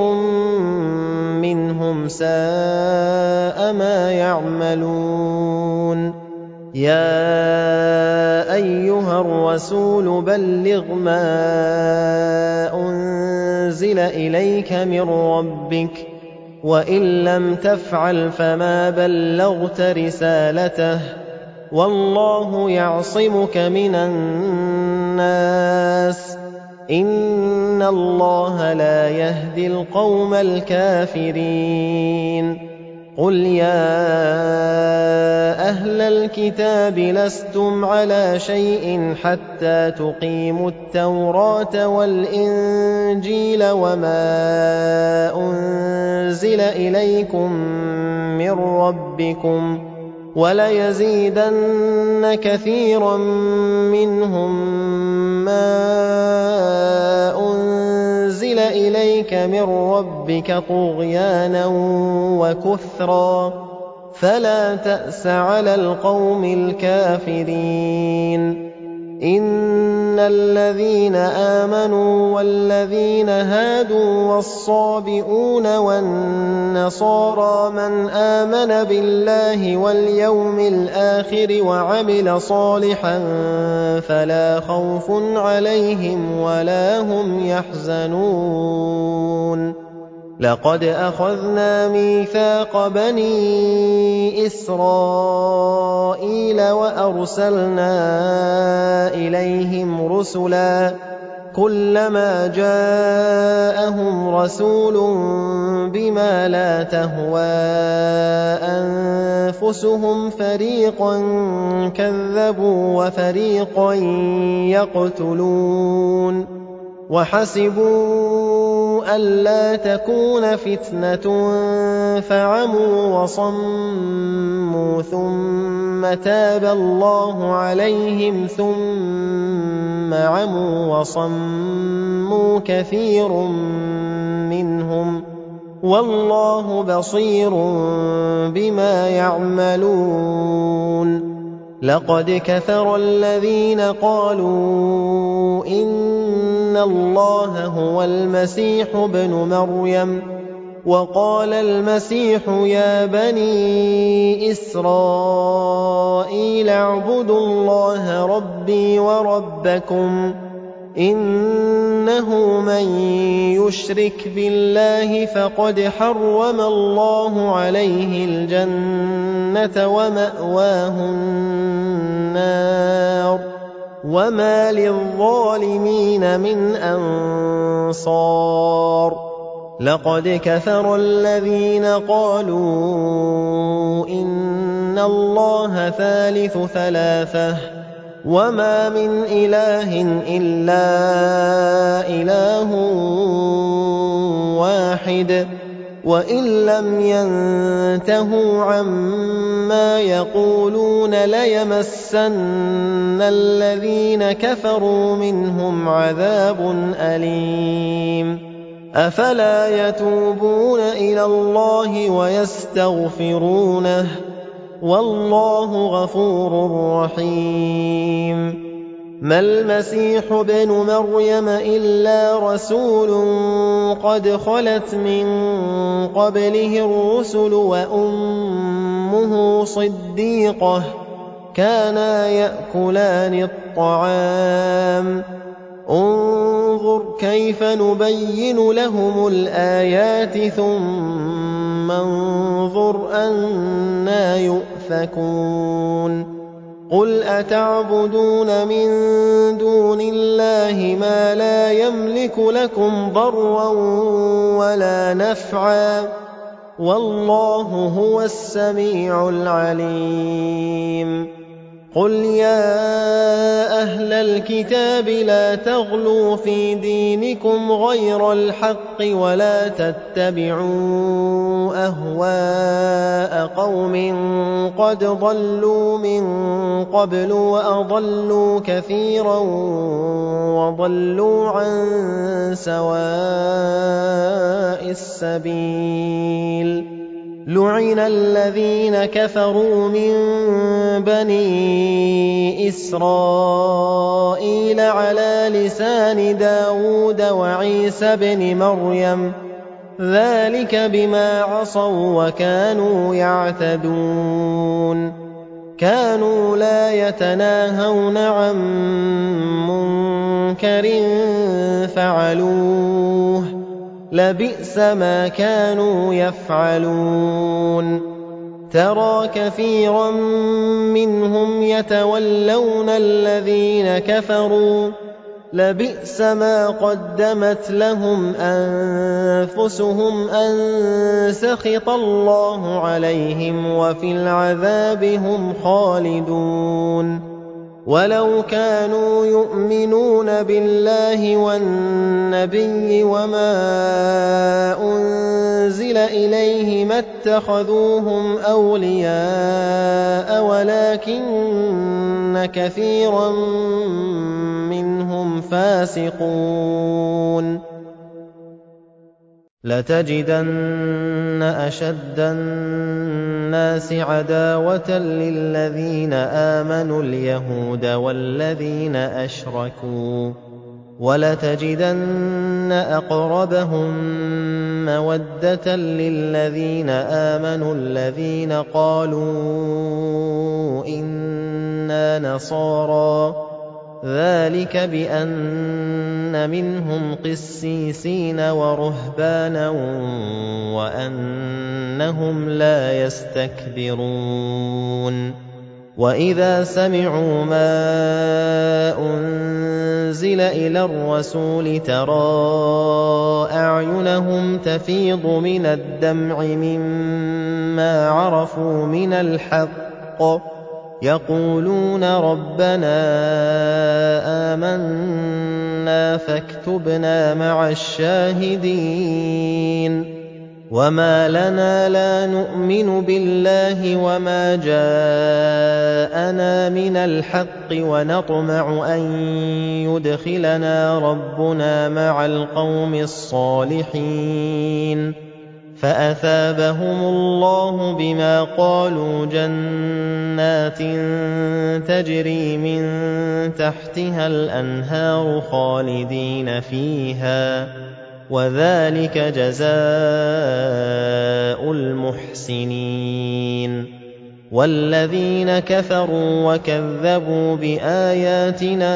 مِّنْهُمْ سَاءَ مَا يَعْمَلُونَ يَا أَيُّهَا الرَّسُولُ بَلِّغْ مَا أُنزِلَ إِلَيْكَ مِن رَّبِّكَ ۖ وَإِن لَّمْ تَفْعَلْ فَمَا بَلَّغْتَ رِسَالَتَهُ ۚ وَاللَّهُ يَعْصِمُكَ مِنَ النَّاسِ ۗ إِنَّ اللَّهَ لَا يَهْدِي الْقَوْمَ الْكَافِرِينَ قُلْ يَا أَهْلَ الْكِتَابِ لَسْتُمْ عَلَىٰ شَيْءٍ حَتَّىٰ تُقِيمُوا التَّوْرَاةَ وَالْإِنجِيلَ وَمَا أُنزِلَ إِلَيْكُم مِّن رَّبِّكُمْ ۗ وَلَيَزِيدَنَّ كَثِيرًا مِّنْهُم مَّا أُنزِلَ إِلَيْكَ مِن رَّبِّكَ طُغْيَانًا وَكُفْرًا ۚ فَلَا تَأْسَ عَلَى الْقَوْمِ الْكَافِرِينَ إِنَّ الَّذِينَ آمَنُوا وَالَّذِينَ هَادُوا وَالصَّابِئُونَ وَالنَّصَارَىٰ مَنْ آمَنَ بِاللَّهِ وَالْيَوْمِ الْآخِرِ وَعَمِلَ صَالِحًا فَلَا خَوْفٌ عَلَيْهِمْ وَلَا هُمْ يَحْزَنُونَ لَقَدْ أَخَذْنَا مِيثَاقَ بَنِي إِسْرَائِيلَ وَأَرْسَلْنَا إِلَيْهِمْ رُسُلًا كُلَّمَا جَاءَهُمْ رَسُولٌ بِمَا لَا تَهْوَىٰ أَنفُسُهُمْ فَرِيقًا كَذَّبُوا وَفَرِيقًا يَقْتُلُونَ وَحَسِبُوا أَلَّا تَكُونَ فِتْنَةٌ فَعَمُوا وَصَمُّوا ثُمَّ تَابَ اللَّهُ عَلَيْهِمْ ثُمَّ عَمُوا وَصَمُّوا كَثِيرٌ مِّنْهُمْ وَاللَّهُ بَصِيرٌ بِمَا يَعْمَلُونَ لَقَدْ كَفَرَ الَّذِينَ قَالُوا إِنَّ اللَّهَ هُوَ الْمَسِيحُ ابْنُ مَرْيَمَ وَقَالَ الْمَسِيحُ يَا بَنِي إِسْرَائِيلَ اعْبُدُوا اللَّهَ رَبِّي وَرَبَّكُمْ إِنَّهُ مَن يُشْرِكْ بِاللَّهِ فَقَدْ حَرَّمَ اللَّهُ عَلَيْهِ الْجَنَّةَ وَمَأْوَاهُ النَّارُ وَمَا لِلظَّالِمِينَ مِنْ أَنصَارٍ لَقَدْ كَفَرَ الَّذِينَ قَالُوا إِنَّ اللَّهَ ثَالِثُ ثَلَاثَةٍ وَمَا مِنْ إِلَٰهٍ إِلَّا إِلَٰهٌ وَاحِدٌ وَإِن لَّمْ يَنتَهُوا عَمَّا يَقُولُونَ لَيَمَسَّنَّ الَّذِينَ كَفَرُوا مِنْهُمْ عَذَابٌ أَلِيمٌ أَفَلَا يَتُوبُونَ إِلَى اللَّهِ وَيَسْتَغْفِرُونَهُ وَاللَّهُ غَفُورٌ رَّحِيمٌ مَا الْمَسِيحُ ابْنُ مَرْيَمَ إِلَّا رَسُولٌ قَدْ خَلَتْ مِن قَبْلِهِ الرُّسُلُ وَأُمُّهُ صِدِّيقَةٌ كَانَا يَأْكُلَانِ الطَّعَامَ انظُرْ كَيْفَ نُبَيِّنُ لَهُمُ الْآيَاتِ ثُمَّ انظُرْ أَنَّىٰ يُؤْفَكُونَ قُلْ أَتَعْبُدُونَ مِن دُونِ اللَّهِ مَا لَا يَمْلِكُ لَكُمْ ضَرًّا وَلَا نَفْعًا وَاللَّهُ هُوَ السَّمِيعُ الْعَلِيمُ قُلْ يَا أَهْلَ الْكِتَابِ لَا تَغْلُوا فِي دِينِكُمْ غَيْرَ الْحَقِّ وَلَا تَتَّبِعُوا أَهْوَاءَ قَوْمٍ قَدْ ضَلُّوا مِن قَبْلُ وَأَضَلُّوا كَثِيرًا وَضَلُّوا عَن سَوَاءِ السَّبِيلِ لُعِنَ الَّذِينَ كَفَرُوا مِن بَنِي إِسْرَائِيلَ عَلَىٰ لِسَانِ دَاوُودَ وَعِيسَى ابْنِ مَرْيَمَ ذَٰلِكَ بِمَا عَصَوا وَّكَانُوا يَعْتَدُونَ كَانُوا لَا يَتَنَاهَوْنَ عَن مُّنكَرٍ فَعَلُوهُ لَبِئْسَ مَا كَانُوا يَفْعَلُونَ تَرَىٰ كَثِيرًا مِّنْهُمْ يَتَوَلَّوْنَ الَّذِينَ كَفَرُوا لَبِئْسَ مَا قَدَّمَتْ لَهُمْ أَنفُسُهُمْ أَن سَخِطَ اللَّهُ عَلَيْهِمْ وَفِي الْعَذَابِ هُمْ خَالِدُونَ وَلَوْ كَانُوا يُؤْمِنُونَ بِاللَّهِ وَالنَّبِيِّ وَمَا أُنزِلَ إِلَيْهِ مَا اتَّخَذُوهُمْ أَوْلِيَاءَ وَلَٰكِنَّ كَثِيرًا مِّنْهُمْ فَاسِقُونَ لَتَجِدَنَّ أَشَدَّ النَّاسِ عَدَاوَةً لِّلَّذِينَ آمَنُوا الْيَهُودَ وَالَّذِينَ أَشْرَكُوا ۖ وَلَتَجِدَنَّ أَقْرَبَهُم مَّوَدَّةً لِّلَّذِينَ آمَنُوا الَّذِينَ قَالُوا إِنَّا نَصَارَىٰ ۚ ذَٰلِكَ بِأَنَّ مِنْهُمْ قِسِّيسِينَ وَرُهْبَانًا وَأَنَّهُمْ لَا يَسْتَكْبِرُونَ وَإِذَا سَمِعُوا مَا أُنزِلَ إِلَى الرَّسُولِ تَرَىٰ أَعْيُنَهُمْ تَفِيضُ مِنَ الدَّمْعِ مِمَّا عَرَفُوا مِنَ الْحَقِّ يَقُولُونَ رَبَّنَا آمَنَّا فَاكْتُبْنَا مَعَ الشَّاهِدِينَ وَمَا لَنَا لَا نُؤْمِنُ بِاللَّهِ وَمَا جَاءَنَا مِنَ الْحَقِّ وَنَطْمَعُ أَن يُدْخِلَنَا رَبُّنَا مَعَ الْقَوْمِ الصَّالِحِينَ فَأَثَابَهُمُ اللَّهُ بِمَا قَالُوا جَنَّاتٍ تَجْرِي مِن تَحْتِهَا الْأَنْهَارُ خَالِدِينَ فِيهَا ۚ وَذَٰلِكَ جَزَاءُ الْمُحْسِنِينَ وَالَّذِينَ كَفَرُوا وَكَذَّبُوا بِآيَاتِنَا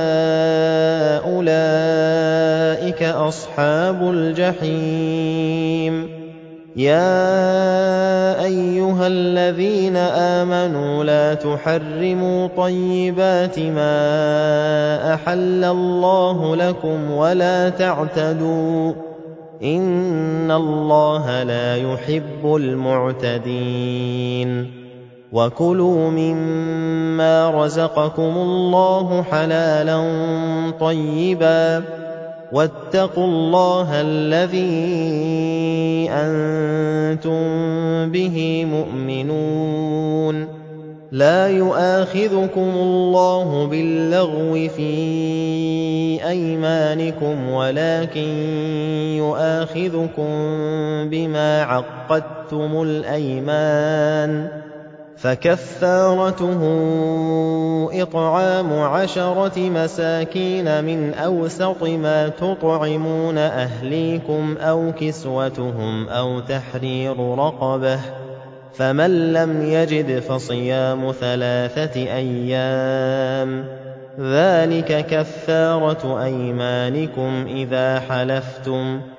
أُولَٰئِكَ أَصْحَابُ الْجَحِيمِ يَا أَيُّهَا الَّذِينَ آمَنُوا لَا تُحَرِّمُوا طَيِّبَاتِ مَا أَحَلَّ اللَّهُ لَكُمْ وَلَا تَعْتَدُوا ۚ إِنَّ اللَّهَ لَا يُحِبُّ الْمُعْتَدِينَ وَكُلُوا مِمَّا رَزَقَكُمُ اللَّهُ حَلَالًا طَيِّبًا وَاتَّقُوا اللَّهَ الَّذِي أَنتُم بِهِ مُؤْمِنُونَ لَا يُؤَاخِذُكُمُ اللَّهُ بِاللَّغْوِ فِي أَيْمَانِكُمْ وَلَٰكِن يُؤَاخِذُكُم بِمَا عَقَّدتُّمُ الْأَيْمَانَ ۖ فَكَفَّارَتُهُ إِطْعَامُ 10 مَسَاكِينَ مِنْ أَوْسَطِ مَا تُطْعِمُونَ أَهْلِيكُمْ أَوْ كِسْوَتُهُمْ أَوْ تَحْرِيرُ رَقَبَةٍ ۖ فَمَن لَّمْ يَجِدْ فَصِيَامُ 3 أيام ۚ ذَٰلِكَ كَفَّارَةُ أَيْمَانِكُمْ إِذَا حَلَفْتُمْ ۚ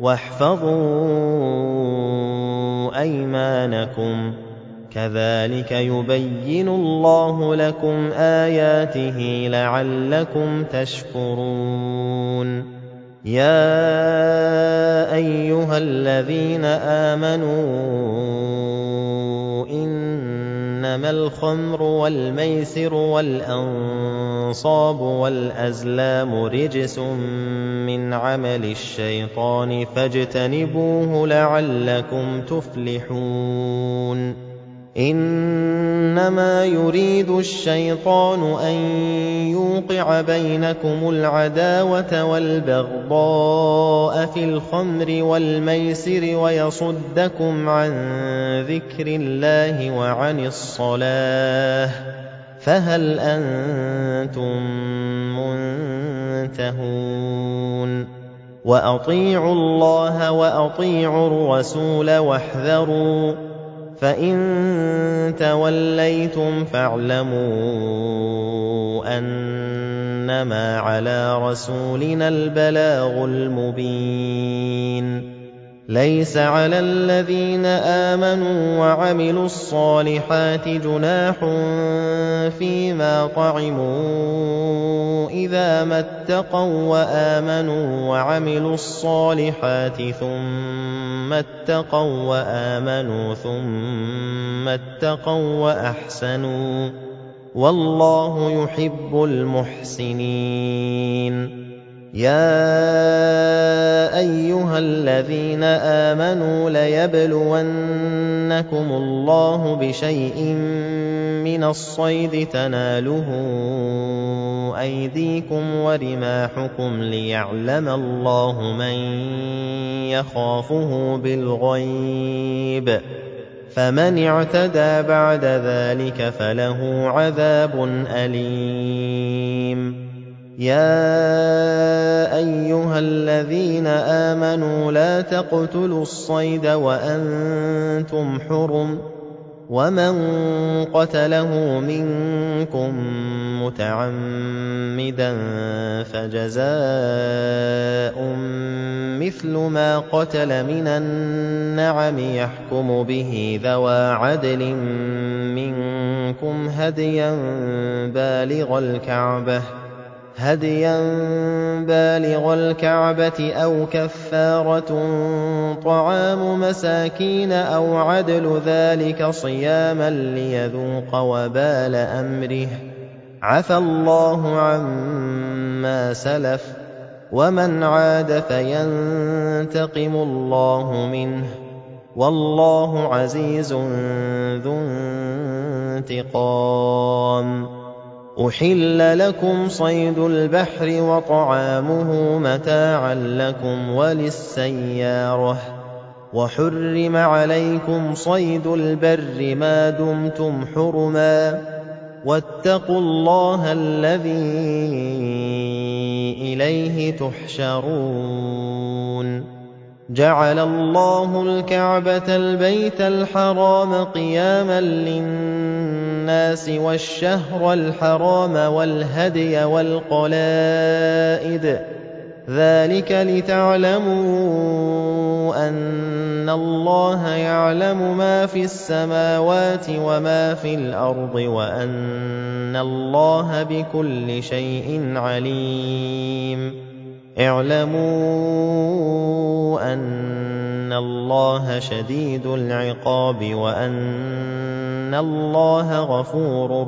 وَاحْفَظُوا أَيْمَانَكُمْ ۚ كَذَٰلِكَ يُبَيِّنُ اللَّهُ لَكُمْ آيَاتِهِ لَعَلَّكُمْ تَشْكُرُونَ يَا أَيُّهَا الَّذِينَ آمَنُوا إِنَّمَا الْخَمْرُ وَالْمَيْسِرُ وَالْأَنصَابُ وَالْأَزْلَامُ رِجْسٌ مِّنْ عَمَلِ الشَّيْطَانِ فَاجْتَنِبُوهُ لَعَلَّكُمْ تُفْلِحُونَ إِنَّمَا يُرِيدُ الشَّيْطَانُ أَن يُوقِعَ بَيْنَكُمُ الْعَدَاوَةَ وَالْبَغْضَاءَ فِي الْخَمْرِ وَالْمَيْسِرِ وَيَصُدَّكُمْ عَن ذِكْرِ اللَّهِ وَعَنِ الصَّلَاةِ ۖ فَهَلْ أَنتُم مُّنتَهُونَ وَأَطِيعُوا اللَّهَ وَأَطِيعُوا الرَّسُولَ وَاحْذَرُوا ۚ فَإِن تَوَلَّيْتُمْ فَاعْلَمُوا أَنَّمَا عَلَىٰ رَسُولِنَا الْبَلَاغُ الْمُبِينُ لَيْسَ عَلَى الَّذِينَ آمَنُوا وَعَمِلُوا الصَّالِحَاتِ جُنَاحٌ فِيمَا طَعِمُوا إِذَا مَا اتَّقَوا وَّآمَنُوا وَعَمِلُوا الصَّالِحَاتِ ثُمَّ اتَّقَوا وَّآمَنُوا ثُمَّ اتَّقَوا وَّأَحْسَنُوا ۗ وَاللَّهُ يُحِبُّ الْمُحْسِنِينَ يَا أَيُّهَا الَّذِينَ آمَنُوا لَيَبْلُوَنَّكُمُ اللَّهُ بِشَيْءٍ مِّنَ الصَّيْدِ تَنَالُهُ أَيْدِيكُمْ وَرِمَاحُكُمْ لِيَعْلَمَ اللَّهُ مَن يخافه بالغيب، فمن اعتدى بعد ذلك فله عذاب أليم. يا أيها الذين آمنوا لا تقتلوا الصيد وأنتم حرم، ومن قتله منكم متعمدا فجزاء مثل ما قتل من النعم يحكم به ذوى عدل منكم هديا بالغ الكعبة أو كفارة طعام مساكين أو عدل ذلك صياما ليذوق وبال أمره، عفى الله عما سلف، ومن عاد فينتقم الله منه، والله عزيز ذو انتقام. أحل لكم صيد البحر وطعامه متاعا لكم وللسيارة، وحرم عليكم صيد البر ما دمتم حرما، واتقوا الله الذي إليه تحشرون. جعل الله الكعبة البيت الحرام قياما للناس والشهر الحرام والهدي والقلائد، ذلك لتعلموا أن الله يعلم ما في السماوات وما في الأرض، وأن الله بكل شيء عليم. اعلموا أن الله شديد العقاب، وأن الله غفور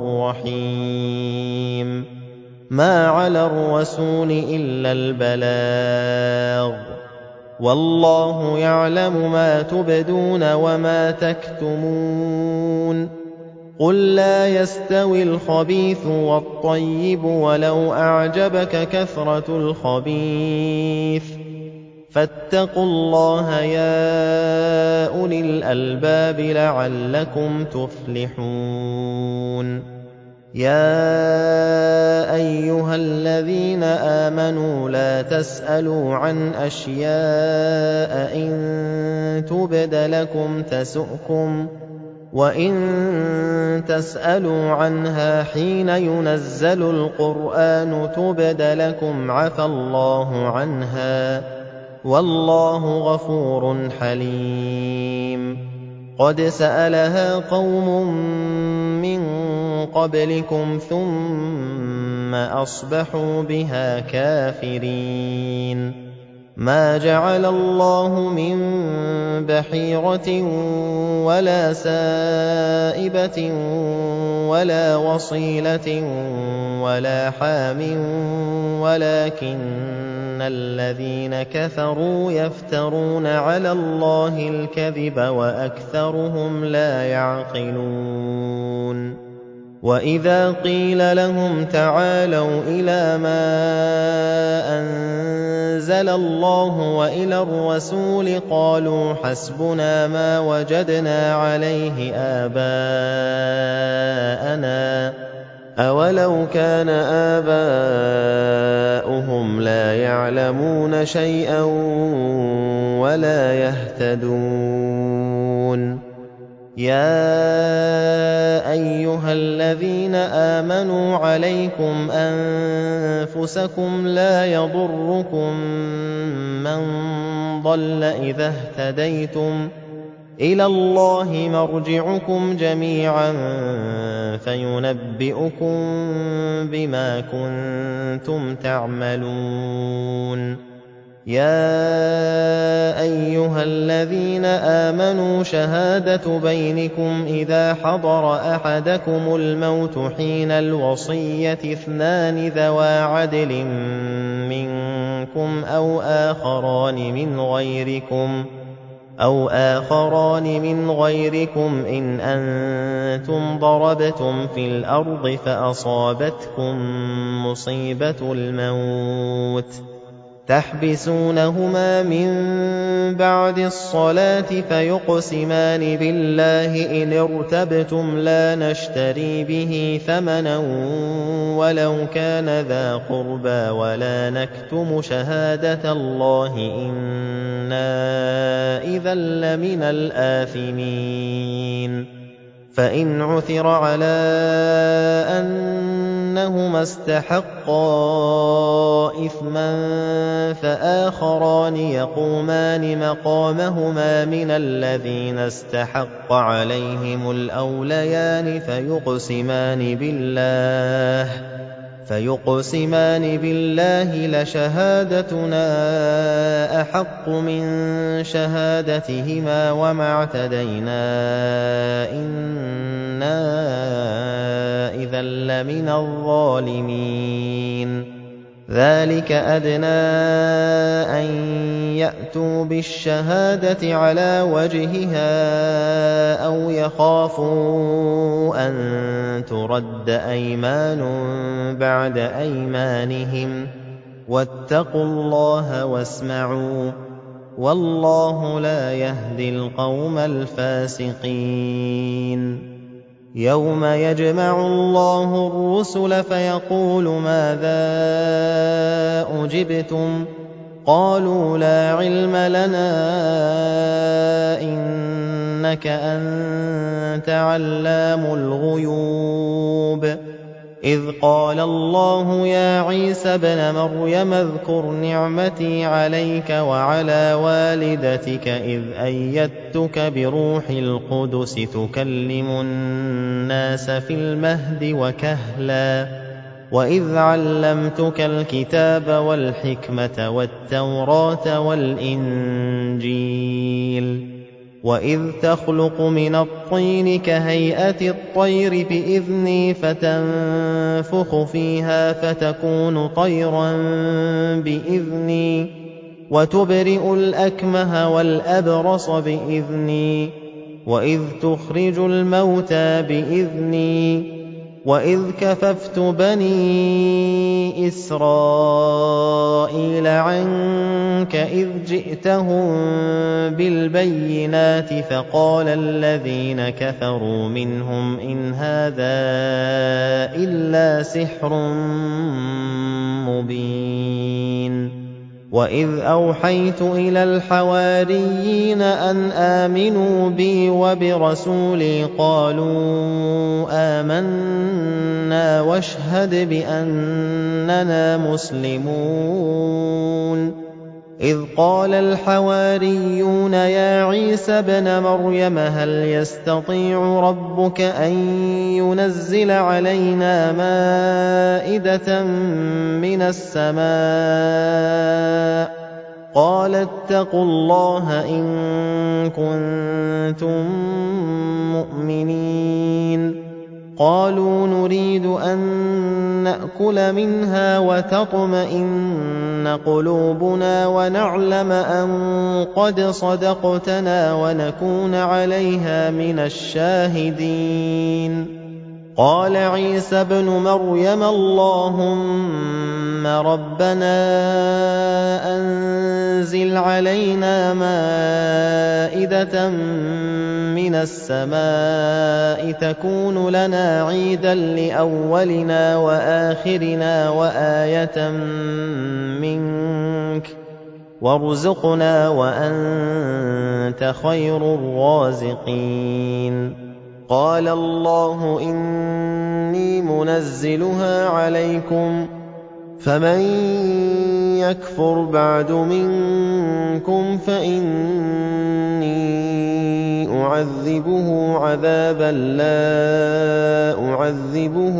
رحيم. ما على الرسول إلا البلاغ، والله يعلم ما تبدون وما تكتمون. قل لا يستوي الخبيث والطيب ولو أعجبك كثرة الخبيث، فاتقوا الله يا أولي الألباب لعلكم تفلحون. يا أيها الذين آمنوا لا تسألوا عن أشياء إن تبد لكم تسؤكم، وإن تسألوا عنها حين ينزل القرآن تبد لكم عفى الله عنها، والله غفور حليم. قد سألها قوم من قبلكم ثم أصبحوا بها كافرين. ما جعل الله من بحيرة ولا سائبة ولا وصيلة ولا حام، ولكن الذين كفروا يفترون على الله الكذب وأكثرهم لا يعقلون. وإذا قيل لهم تعالوا إلى ما أنزل الله وإلى الرسول قالوا حسبنا ما وجدنا عليه آباءنا، أولو كان آباؤهم لا يعلمون شيئا ولا يهتدون. يا أيها الذين آمنوا عليكم أنفسكم لا يضركم من ضل إذا اهتديتم، إلى الله مرجعكم جميعا فينبئكم بما كنتم تعملون. يا أيها الذين آمنوا شهادة بينكم إذا حضر أحدكم الموت حين الوصية اثنان ذوى عدل منكم أو آخران من غيركم إن أنتم ضربتم في الأرض فأصابتكم مصيبة الموت تحبسونهما من بعد الصلاة فيقسمان بالله إن ارتبتم لا نشتري به ثمنا ولو كان ذا قربى ولا نكتم شهادة الله إنا إذا لمن الآثمين فإن عثر على أنهما استحقا إثما فآخران يقومان مقامهما من الذين استحق عليهم الأوليان فيقسمان بالله لشهادتنا أحق من شهادتهما وما اعتدينا إنا إذا لمن الظالمين ذلك أدنى أن يأتوا بالشهادة على وجهها أو يخافوا أن ترد أيمان بعد أيمانهم واتقوا الله واسمعوا والله لا يهدي القوم الفاسقين يوم يجمع الله الرسل فيقول ماذا أجبتم قالوا لا علم لنا إنك أنت علام الغيوب إذ قال الله يا عيسى ابن مريم اذكر نعمتي عليك وعلى والدتك إذ أيدتك بروح القدس تكلم الناس في المهد وكهلا وإذ علمتك الكتاب والحكمة والتوراة والإنجيل وإذ تخلق من الطين كهيئة الطير بإذني فتنفخ فيها فتكون طيرا بإذني وتبرئ الأكمه والأبرص بإذني وإذ تخرج الموتى بإذني وإذ كففت بني إسرائيل عنك إذ جئتهم بالبينات فقال الذين كفروا منهم إن هذا إلا سحر مبين وإذ أوحيت إلى الحواريين أن آمنوا بي وبرسولي قالوا آمنا واشهد بأننا مسلمون إذ قال الحواريون يا عيسى ابن مريم هل يستطيع ربك أن ينزل علينا مائدة من السماء قال اتقوا الله إن كنتم مؤمنين قالوا نريد أن نأكل منها وتطمئن قلوبنا ونعلم أن قد صدقتنا ونكون عليها من الشاهدين قال عيسى ابن مريم اللهم ربنا أنزل علينا مائدة من السماء تكون لنا عيدا لأولنا وآخرنا وآية منك وارزقنا وأنت خير الرازقين قال الله إني منزلها عليكم فمن يكفر بعد منكم فإني أعذبه عذابا لا أعذبه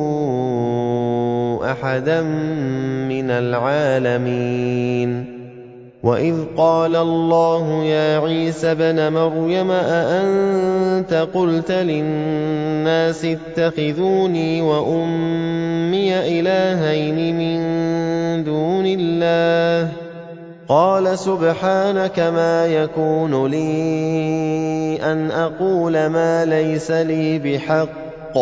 أحدا من العالمين وإذ قال الله يا عيسى ابن مريم أأنت قلت للناس اتخذوني وأمي إلهين من دون الله قال سبحانك ما يكون لي أن أقول ما ليس لي بحق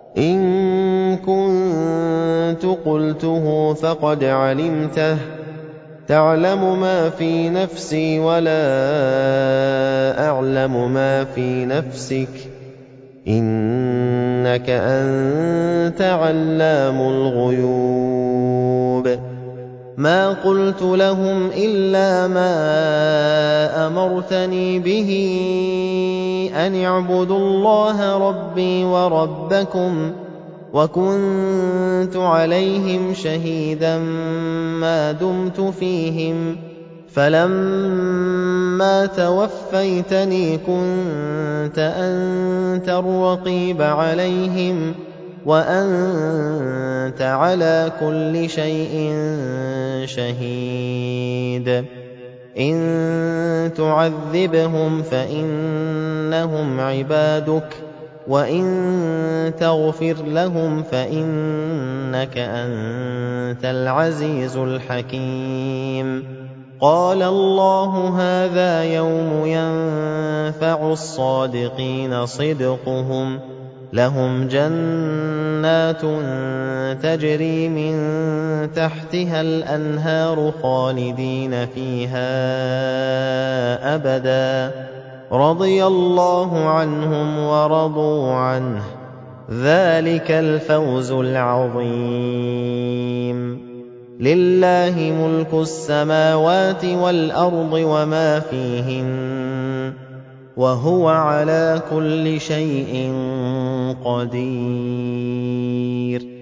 إن كنت قلته فقد علمته تَعْلَمُ مَا فِي نَفْسِي وَلَا أَعْلَمُ مَا فِي نَفْسِكَ ۚ إِنَّكَ أَنتَ عَلَّامُ الْغُيُوبِ مَا قُلْتُ لَهُمْ إِلَّا مَا أَمَرْتَنِي بِهِ أَنِ اعْبُدُوا اللَّهَ رَبِّي وَرَبَّكُمْ ۚ وَكُنتُ عَلَيْهِمْ شَهِيدًا مَّا دُمْتُ فِيهِمْ ۖ فَلَمَّا تَوَفَّيْتَنِي كُنتَ أَنتَ الرَّقِيبَ عَلَيْهِمْ ۚ وَأَنتَ عَلَىٰ كُلِّ شَيْءٍ شَهِيدٌ إِن تُعَذِّبْهُمْ فَإِنَّهُمْ عِبَادُكَ ۖ وَإِن تَغْفِرْ لَهُمْ فَإِنَّكَ أَنتَ الْعَزِيزُ الْحَكِيمُ قَالَ اللَّهُ هَٰذَا يَوْمُ يَنفَعُ الصَّادِقِينَ صِدْقُهُمْ ۚ لَهُمْ جَنَّاتٌ تَجْرِي مِن تَحْتِهَا الْأَنْهَارُ خَالِدِينَ فِيهَا أَبَدًا ۖ رَّضِيَ اللَّهُ عَنْهُمْ وَرَضُوا عَنْهُ ۚ ذَٰلِكَ الْفَوْزُ الْعَظِيمُ لِلَّهِ مُلْكُ السَّمَاوَاتِ وَالْأَرْضِ وَمَا فِيهِنَّ ۚ وَهُوَ عَلَىٰ كُلِّ شَيْءٍ قَدِيرٌ